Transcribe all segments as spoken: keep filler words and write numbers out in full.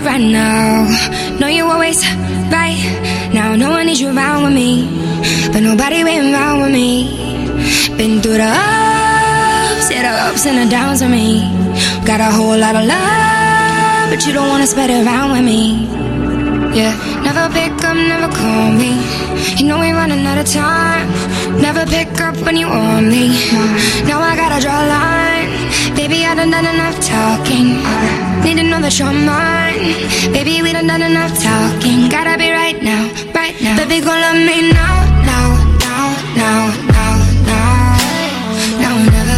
light right now. Know you always right now. No one needs you around with me, but nobody waiting around with me. Been through the ups, yeah, the ups and the downs with me. Got a whole lot of love, but you don't wanna spread it around with me. Yeah, never pick up, never call me. You know we running out of time. Never pick up when you want me. Now I gotta draw a line. Baby, I done done enough talking. Need to know that you're mine. Baby, we done done enough talking. Gotta be right now, right now. Baby, gon' love me now, now, now, now, now, now, now or never.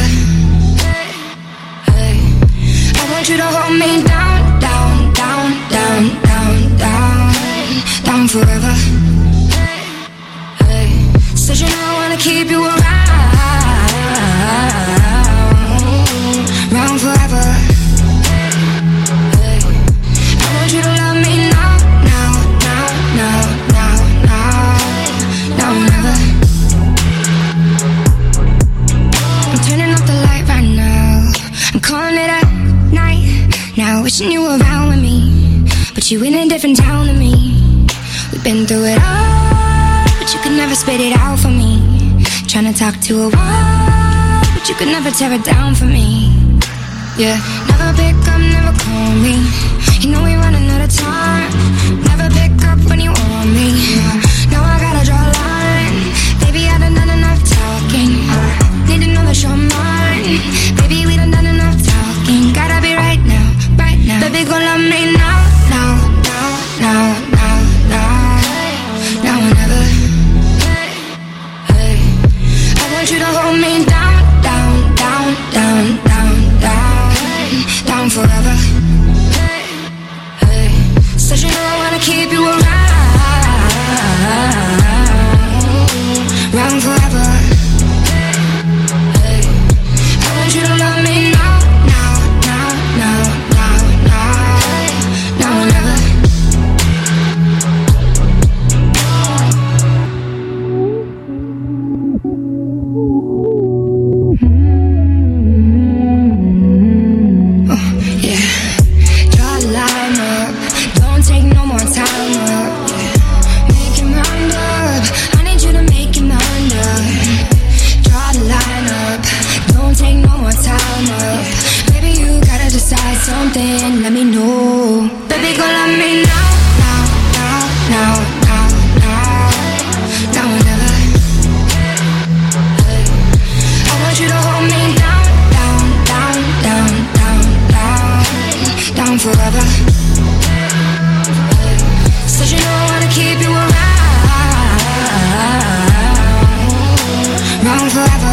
Hey, I want you to hold me down, down, down, down, down, down, down forever. Hey, said you know I wanna keep you around, around forever. Hey, I want you to love me now, now, now, now, now, now, now or never. I'm turning off the light right now. I'm calling it a night now, wishing you were around with me, but you in a different town than me. We've been through it all, but you could never spit it out for me. Tryna talk to a wall, but you could never tear it down for me. Yeah, never pick up, never call me. You know we running out of time. Never pick up when you want me. Now I gotta draw a line. Baby, I done done enough talking. Need to know that you're mine. Baby, we done done enough talking. Gotta be right now, right now. Baby, gon' love me now, now, now, now, now, now, now or never. Hey, I want you to hold me down, down, down, down, down, down, down forever. Hey, said you know I wanna keep you around, around forever. Hey, I want you to love me now, now, now, now, now, now, now or never. Something, let me know. Baby, gon' love me now, now, now, now, now, now, now or never. Hey, I want you to hold me down, down, down, down, down, down, down forever. Hey, said you know I wanna keep you around, around forever.